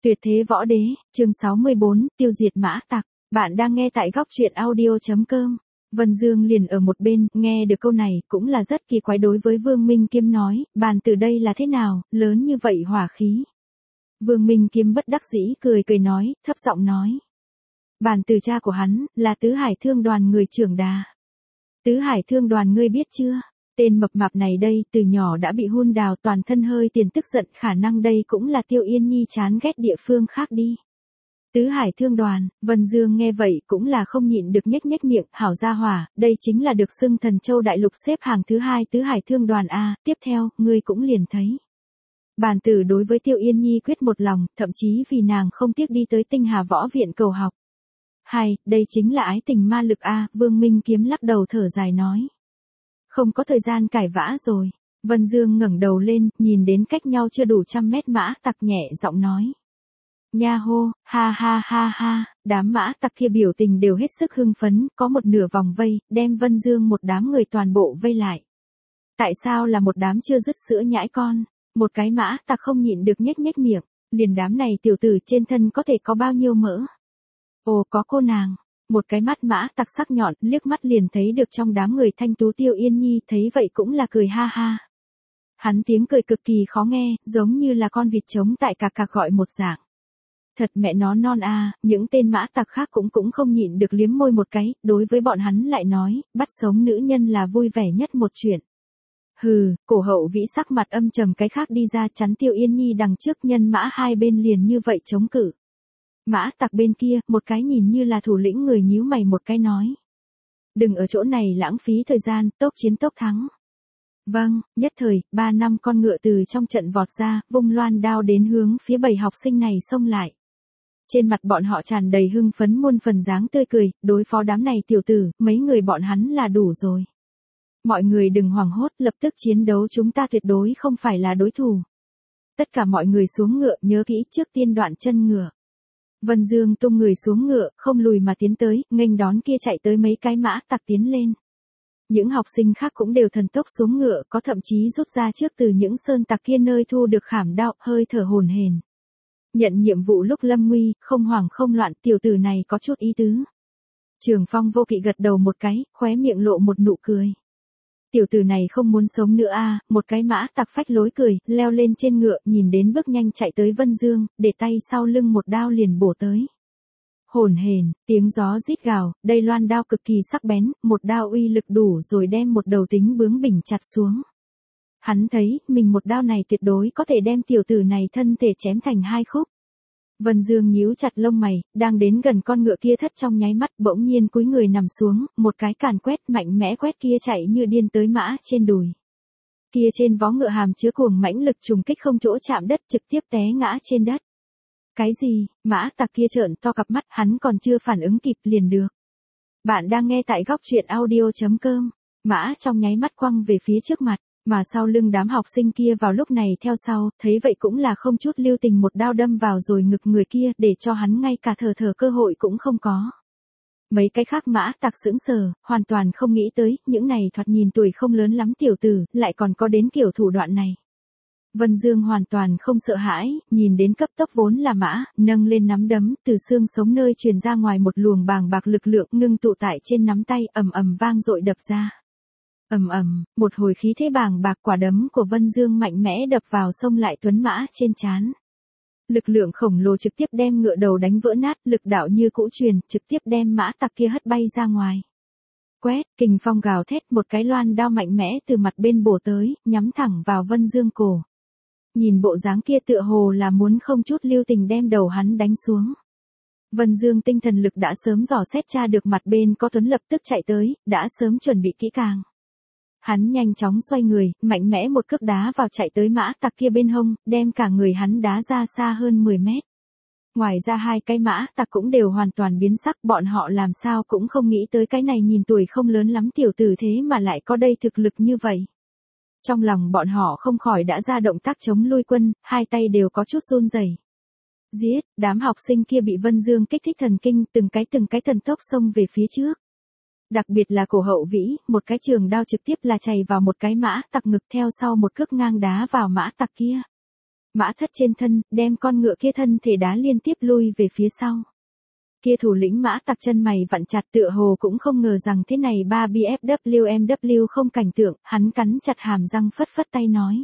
Tuyệt thế võ đế, chương 64, tiêu diệt mã tặc. Bạn đang nghe tại góc truyện audio.com. Vân Dương liền ở một bên, nghe được câu này, cũng là rất kỳ quái đối với Vương Minh Kiếm nói, bàn từ đây là thế nào, lớn như vậy hỏa khí. Vương Minh Kiếm bất đắc dĩ cười cười nói, thấp giọng nói. Bàn từ cha của hắn, là Tứ Hải Thương Đoàn người trưởng đà. Tứ Hải Thương Đoàn ngươi biết chưa? Tên mập mạp này đây, từ nhỏ đã bị hun đào toàn thân hơi tiền tức giận, khả năng đây cũng là Tiêu Yên Nhi chán ghét địa phương khác đi. Tứ Hải Thương Đoàn, Vân Dương nghe vậy cũng là không nhịn được nhếch nhếch miệng, hảo gia hỏa, đây chính là được xưng Thần Châu Đại Lục xếp hàng thứ 2 Tứ Hải Thương Đoàn a, tiếp theo, ngươi cũng liền thấy. Bàn tử đối với Tiêu Yên Nhi quyết một lòng, thậm chí vì nàng không tiếc đi tới Tinh Hà Võ Viện cầu học. Hay, đây chính là ái tình ma lực a, Vương Minh Kiếm lắc đầu thở dài nói. Không có thời gian cãi vã rồi. Vân Dương ngẩng đầu lên, nhìn đến cách nhau chưa đủ 100 mét mã tặc nhẹ giọng nói. Nha hô, ha ha ha ha, đám mã tặc kia biểu tình đều hết sức hưng phấn, có một nửa vòng vây, đem Vân Dương một đám người toàn bộ vây lại. Tại sao là một đám chưa dứt sữa nhãi con? Một cái mã tặc không nhịn được nhếch nhếch miệng, liền đám này tiểu tử trên thân có thể có bao nhiêu mỡ? Ồ, có cô nàng. Một cái mắt mã tặc sắc nhọn, liếc mắt liền thấy được trong đám người thanh tú Tiêu Yên Nhi, thấy vậy cũng là cười ha ha. Hắn tiếng cười cực kỳ khó nghe, giống như là con vịt trống tại cạc cạc gọi một dạng. Thật mẹ nó non a, những tên mã tặc khác cũng không nhịn được liếm môi một cái, đối với bọn hắn lại nói, bắt sống nữ nhân là vui vẻ nhất một chuyện. Hừ, cổ hậu vĩ sắc mặt âm trầm cái khác đi ra chắn Tiêu Yên Nhi đằng trước, nhân mã hai bên liền như vậy chống cự. Mã tặc bên kia, một cái nhìn như là thủ lĩnh người nhíu mày một cái nói. Đừng ở chỗ này lãng phí thời gian, tốc chiến tốc thắng. Vâng, nhất thời, 3 năm con ngựa từ trong trận vọt ra, vung loan đao đến hướng phía 7 học sinh này xông lại. Trên mặt bọn họ tràn đầy hưng phấn muôn phần dáng tươi cười, đối phó đám này tiểu tử, mấy người bọn hắn là đủ rồi. Mọi người đừng hoảng hốt, lập tức chiến đấu, chúng ta tuyệt đối không phải là đối thủ. Tất cả mọi người xuống ngựa, nhớ kỹ trước tiên đoạn chân ngựa. Vân Dương tung người xuống ngựa, không lùi mà tiến tới, nghênh đón kia chạy tới mấy cái mã tặc tiến lên. Những học sinh khác cũng đều thần tốc xuống ngựa, có thậm chí rút ra trước từ những sơn tặc kia nơi thu được khảm đao, hơi thở hổn hển. Nhận nhiệm vụ lúc lâm nguy, không hoảng không loạn, tiểu tử này có chút ý tứ. Trường Phong vô kỵ gật đầu một cái, khóe miệng lộ một nụ cười. Tiểu tử này không muốn sống nữa a, một cái mã tặc phách lối cười, leo lên trên ngựa, nhìn đến bước nhanh chạy tới Vân Dương, để tay sau lưng một đao liền bổ tới. Hổn hển, tiếng gió rít gào, đây loan đao cực kỳ sắc bén, một đao uy lực đủ rồi đem một đầu tính bướng bỉnh chặt xuống. Hắn thấy, mình một đao này tuyệt đối có thể đem tiểu tử này thân thể chém thành hai khúc. Vân Dương nhíu chặt lông mày, đang đến gần con ngựa kia thất trong nháy mắt, bỗng nhiên cúi người nằm xuống, một cái càn quét mạnh mẽ quét kia chạy như điên tới mã trên đùi. Kia trên vó ngựa hàm chứa cuồng mãnh lực trùng kích không chỗ chạm đất, trực tiếp té ngã trên đất. Cái gì? Mã tặc kia trợn to cặp mắt, hắn còn chưa phản ứng kịp liền được. Bạn đang nghe tại góc truyện audio.com. Mã trong nháy mắt quăng về phía trước mặt. Mà sau lưng đám học sinh kia vào lúc này theo sau, thấy vậy cũng là không chút lưu tình một đao đâm vào rồi ngực người kia, để cho hắn ngay cả thở cơ hội cũng không có. Mấy cái khác mã tặc sững sờ, hoàn toàn không nghĩ tới, những này thoạt nhìn tuổi không lớn lắm tiểu tử, lại còn có đến kiểu thủ đoạn này. Vân Dương hoàn toàn không sợ hãi, nhìn đến cấp tốc vốn là mã, nâng lên nắm đấm, từ xương sống nơi truyền ra ngoài một luồng bàng bạc lực lượng ngưng tụ tại trên nắm tay, ầm ầm vang dội đập ra. Ầm ầm, một hồi khí thế bàng bạc, quả đấm của Vân Dương mạnh mẽ đập vào xông lại tuấn mã trên trán. Lực lượng khổng lồ trực tiếp đem ngựa đầu đánh vỡ nát, lực đạo như cũ truyền, trực tiếp đem mã tặc kia hất bay ra ngoài. Quét, kình phong gào thét, một cái loan đao mạnh mẽ từ mặt bên bổ tới, nhắm thẳng vào Vân Dương cổ. Nhìn bộ dáng kia tựa hồ là muốn không chút lưu tình đem đầu hắn đánh xuống. Vân Dương tinh thần lực đã sớm dò xét tra được mặt bên có tuấn lập tức chạy tới, đã sớm chuẩn bị kỹ càng. Hắn nhanh chóng xoay người, mạnh mẽ một cước đá vào chạy tới mã tặc kia bên hông, đem cả người hắn đá ra xa hơn 10 mét. Ngoài ra hai cái mã tặc cũng đều hoàn toàn biến sắc, bọn họ làm sao cũng không nghĩ tới cái này nhìn tuổi không lớn lắm tiểu tử thế mà lại có đây thực lực như vậy. Trong lòng bọn họ không khỏi đã ra động tác chống lui quân, hai tay đều có chút run rẩy. Giết, đám học sinh kia bị Vân Dương kích thích thần kinh, từng cái thần tốc xông về phía trước. Đặc biệt là cổ hậu vĩ, một cái trường đao trực tiếp là chày vào một cái mã tặc ngực, theo sau một cước ngang đá vào mã tặc kia. mã thất trên thân, đem con ngựa kia thân thể đá liên tiếp lui về phía sau. Kia thủ lĩnh mã tặc chân mày vặn chặt tựa hồ cũng không ngờ rằng thế này ba BMW không cảnh tượng, hắn cắn chặt hàm răng phất phất tay nói.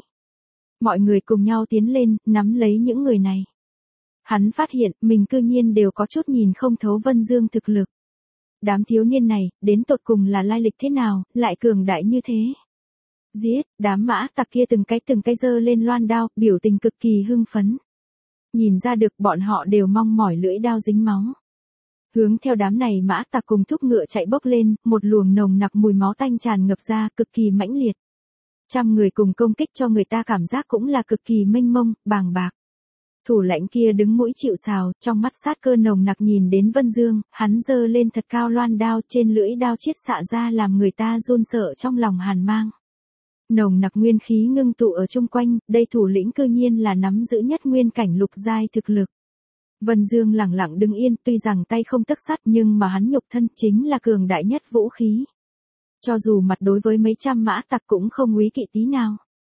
Mọi người cùng nhau tiến lên, nắm lấy những người này. Hắn phát hiện mình cư nhiên đều có chút nhìn không thấu Vân Dương thực lực. Đám thiếu niên này, đến tột cùng là lai lịch thế nào, lại cường đại như thế. Giết, đám mã tặc kia từng cái giơ lên loan đao, biểu tình cực kỳ hưng phấn. Nhìn ra được bọn họ đều mong mỏi lưỡi đao dính máu. Hướng theo đám này mã tặc cùng thúc ngựa chạy bốc lên, một luồng nồng nặc mùi máu tanh tràn ngập ra, cực kỳ mãnh liệt. Trăm người cùng công kích cho người ta cảm giác cũng là cực kỳ mênh mông, bàng bạc. Thủ lãnh kia đứng mũi chịu sào, trong mắt sát cơ nồng nặc nhìn đến Vân Dương, hắn giơ lên thật cao loan đao, trên lưỡi đao chiết xạ ra làm người ta run sợ trong lòng hàn mang. Nồng nặc nguyên khí ngưng tụ ở chung quanh, đây thủ lĩnh cư nhiên là nắm giữ nhất nguyên cảnh lục giai thực lực. Vân Dương lẳng lặng đứng yên, tuy rằng tay không tấc sắt nhưng mà hắn nhục thân chính là cường đại nhất vũ khí. Cho dù mặt đối với mấy trăm mã tặc cũng không úy kỵ tí nào.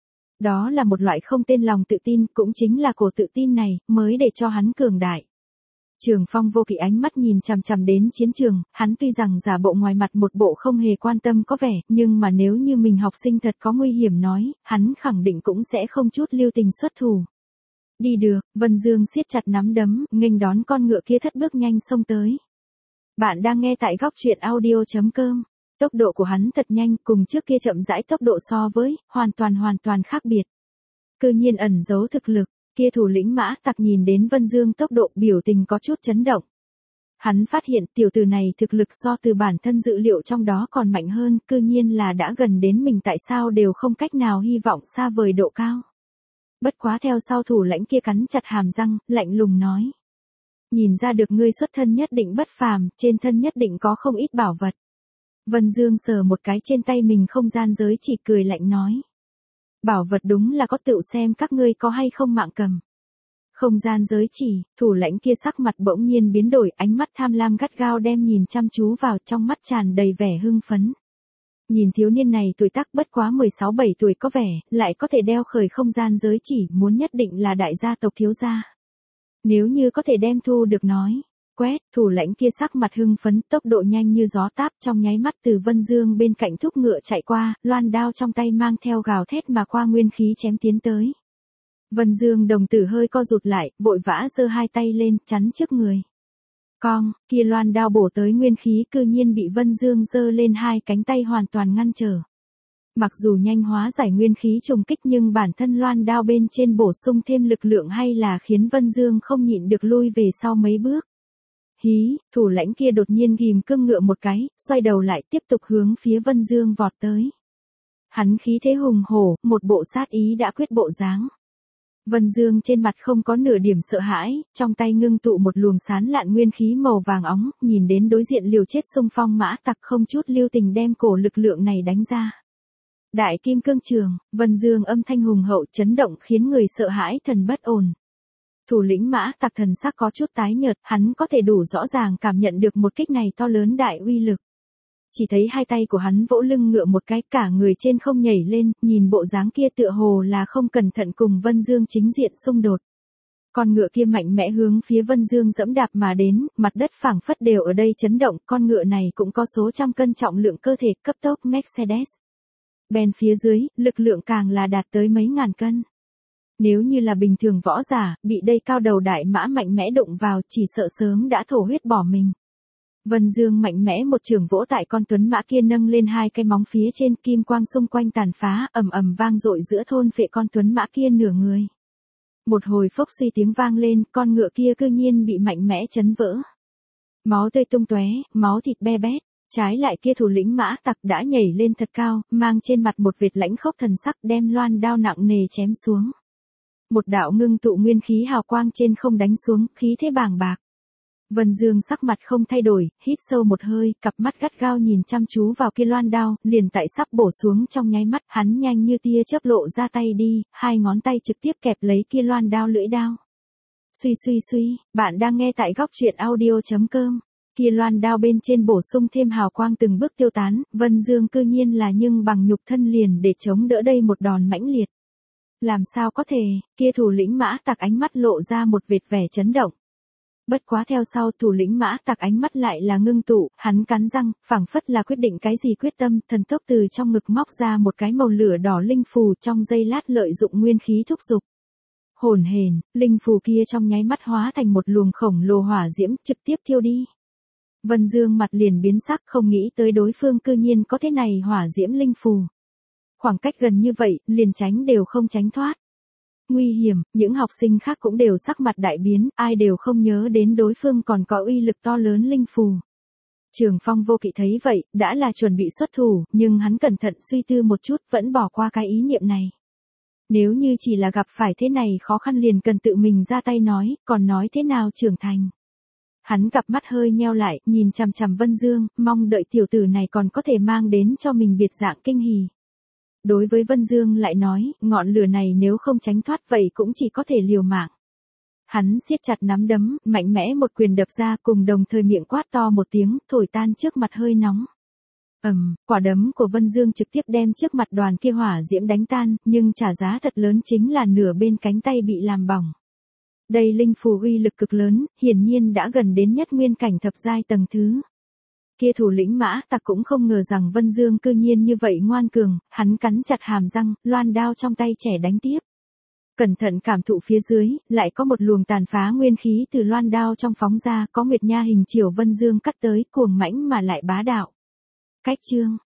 Đó là một loại không tên lòng tự tin, cũng chính là cổ tự tin này, mới để cho hắn cường đại. Trường Phong vô kỵ ánh mắt nhìn chằm chằm đến chiến trường, hắn tuy rằng giả bộ ngoài mặt một bộ không hề quan tâm có vẻ, nhưng mà nếu như mình học sinh thật có nguy hiểm nói, hắn khẳng định cũng sẽ không chút lưu tình xuất thủ. Đi được, Vân Dương siết chặt nắm đấm, nghênh đón con ngựa kia thất bước nhanh xông tới. Bạn đang nghe tại góc truyện audio.com. Tốc độ của hắn thật nhanh, cùng trước kia chậm rãi tốc độ so với, hoàn toàn khác biệt. Cư nhiên ẩn giấu thực lực, kia thủ lĩnh mã tặc nhìn đến Vân Dương tốc độ biểu tình có chút chấn động. Hắn phát hiện tiểu tử này thực lực so từ bản thân dự liệu trong đó còn mạnh hơn, cư nhiên là đã gần đến mình tại sao đều không cách nào hy vọng xa vời độ cao. Bất quá theo sau thủ lãnh kia cắn chặt hàm răng, lạnh lùng nói. Nhìn ra được ngươi xuất thân nhất định bất phàm, trên thân nhất định có không ít bảo vật. Vân Dương sờ một cái trên tay mình không gian giới chỉ cười lạnh nói. Bảo vật đúng là có tựu xem các ngươi có hay không mạng cầm. Không gian giới chỉ, thủ lãnh kia sắc mặt bỗng nhiên biến đổi, ánh mắt tham lam gắt gao đem nhìn chăm chú vào, trong mắt tràn đầy vẻ hưng phấn. Nhìn thiếu niên này tuổi tác bất quá 16-17 tuổi có vẻ, lại có thể đeo khởi không gian giới chỉ, muốn nhất định là đại gia tộc thiếu gia. Nếu như có thể đem thu được nói. Quét, thủ lãnh kia sắc mặt hưng phấn, tốc độ nhanh như gió táp, trong nháy mắt từ Vân Dương bên cạnh thúc ngựa chạy qua, loan đao trong tay mang theo gào thét mà qua nguyên khí chém tiến tới. Vân Dương đồng tử hơi co rụt lại, vội vã giơ hai tay lên, chắn trước người. Cong, kia loan đao bổ tới nguyên khí cư nhiên bị Vân Dương giơ lên hai cánh tay hoàn toàn ngăn trở. Mặc dù nhanh hóa giải nguyên khí trùng kích nhưng bản thân loan đao bên trên bổ sung thêm lực lượng hay là khiến Vân Dương không nhịn được lui về sau mấy bước. Hí, thủ lãnh kia đột nhiên ghim cương ngựa một cái, xoay đầu lại tiếp tục hướng phía Vân Dương vọt tới. Hắn khí thế hùng hổ, một bộ sát ý đã quyết bộ dáng. Vân Dương trên mặt không có nửa điểm sợ hãi, trong tay ngưng tụ một luồng sán lạn nguyên khí màu vàng óng, nhìn đến đối diện liều chết xung phong mã tặc không chút lưu tình đem cổ lực lượng này đánh ra. Đại kim cương trường, Vân Dương âm thanh hùng hậu chấn động khiến người sợ hãi thần bất ổn. Thủ lĩnh mã tặc thần sắc có chút tái nhợt, hắn có thể đủ rõ ràng cảm nhận được một kích này to lớn đại uy lực. Chỉ thấy hai tay của hắn vỗ lưng ngựa một cái, cả người trên không nhảy lên, nhìn bộ dáng kia tựa hồ là không cẩn thận cùng Vân Dương chính diện xung đột. Con ngựa kia mạnh mẽ hướng phía Vân Dương dẫm đạp mà đến, mặt đất phảng phất đều ở đây chấn động, con ngựa này cũng có số trăm cân trọng lượng cơ thể cấp tốc Mercedes. Bên phía dưới, lực lượng càng là đạt tới mấy ngàn cân. Nếu như là bình thường võ giả, bị đây cao đầu đại mã mạnh mẽ đụng vào chỉ sợ sớm đã thổ huyết bỏ mình. Vân Dương mạnh mẽ một trường vỗ tại con tuấn mã kia nâng lên hai cái móng phía trên, kim quang xung quanh tàn phá, ầm ầm vang dội giữa thôn phệ con tuấn mã kia nửa người. Một hồi phốc suy tiếng vang lên, con ngựa kia cư nhiên bị mạnh mẽ chấn vỡ. Máu tươi tung tóe, máu thịt be bét. Trái lại kia thủ lĩnh mã tặc đã nhảy lên thật cao, mang trên mặt một vệt lãnh khốc thần sắc đem loan đao nặng nề chém xuống. Một đạo ngưng tụ nguyên khí hào quang trên không đánh xuống, khí thế bàng bạc. Vân Dương sắc mặt không thay đổi, hít sâu một hơi, cặp mắt gắt gao nhìn chăm chú vào kia loan đao, liền tại sắp bổ xuống trong nháy mắt, hắn nhanh như tia chớp lộ ra tay đi, hai ngón tay trực tiếp kẹp lấy kia loan đao lưỡi đao. Suy, bạn đang nghe tại góc truyện audio.com. Kia loan đao bên trên bổ sung thêm hào quang từng bước tiêu tán, Vân Dương cư nhiên là nhưng bằng nhục thân liền để chống đỡ đây một đòn mãnh liệt. Làm sao có thể, kia thủ lĩnh Mã Tặc ánh mắt lộ ra một vệt vẻ chấn động. Bất quá theo sau thủ lĩnh Mã Tặc ánh mắt lại là ngưng tụ, hắn cắn răng, phảng phất là quyết định cái gì quyết tâm, thần tốc từ trong ngực móc ra một cái màu lửa đỏ linh phù, trong giây lát lợi dụng nguyên khí thúc dục. Hồn hển, linh phù kia trong nháy mắt hóa thành một luồng khổng lồ hỏa diễm, trực tiếp thiêu đi. Vân Dương mặt liền biến sắc, không nghĩ tới đối phương cư nhiên có thế này hỏa diễm linh phù. Khoảng cách gần như vậy, liền tránh đều không tránh thoát. Nguy hiểm, những học sinh khác cũng đều sắc mặt đại biến, ai đều không nhớ đến đối phương còn có uy lực to lớn linh phù. Trường Phong Vô Kỵ thấy vậy, đã là chuẩn bị xuất thủ, nhưng hắn cẩn thận suy tư một chút, vẫn bỏ qua cái ý niệm này. Nếu như chỉ là gặp phải thế này khó khăn liền cần tự mình ra tay nói, còn nói thế nào trưởng thành. Hắn cặp mắt hơi nheo lại, nhìn chằm chằm Vân Dương, mong đợi tiểu tử này còn có thể mang đến cho mình biệt dạng kinh hỉ. Đối với Vân Dương lại nói, ngọn lửa này nếu không tránh thoát vậy cũng chỉ có thể liều mạng. Hắn siết chặt nắm đấm, mạnh mẽ một quyền đập ra cùng đồng thời miệng quát to một tiếng, thổi tan trước mặt hơi nóng. Quả đấm của Vân Dương trực tiếp đem trước mặt đoàn kia hỏa diễm đánh tan, nhưng trả giá thật lớn chính là nửa bên cánh tay bị làm bỏng. Đây linh phù uy lực cực lớn, hiển nhiên đã gần đến nhất nguyên cảnh thập giai tầng thứ. Kia thủ lĩnh Mã Tặc cũng không ngờ rằng Vân Dương cư nhiên như vậy ngoan cường, hắn cắn chặt hàm răng, loan đao trong tay trẻ đánh tiếp. Cẩn thận cảm thụ phía dưới, lại có một luồng tàn phá nguyên khí từ loan đao trong phóng ra, có nguyệt nha hình chiều Vân Dương cắt tới, cuồng mãnh mà lại bá đạo. Cách chương,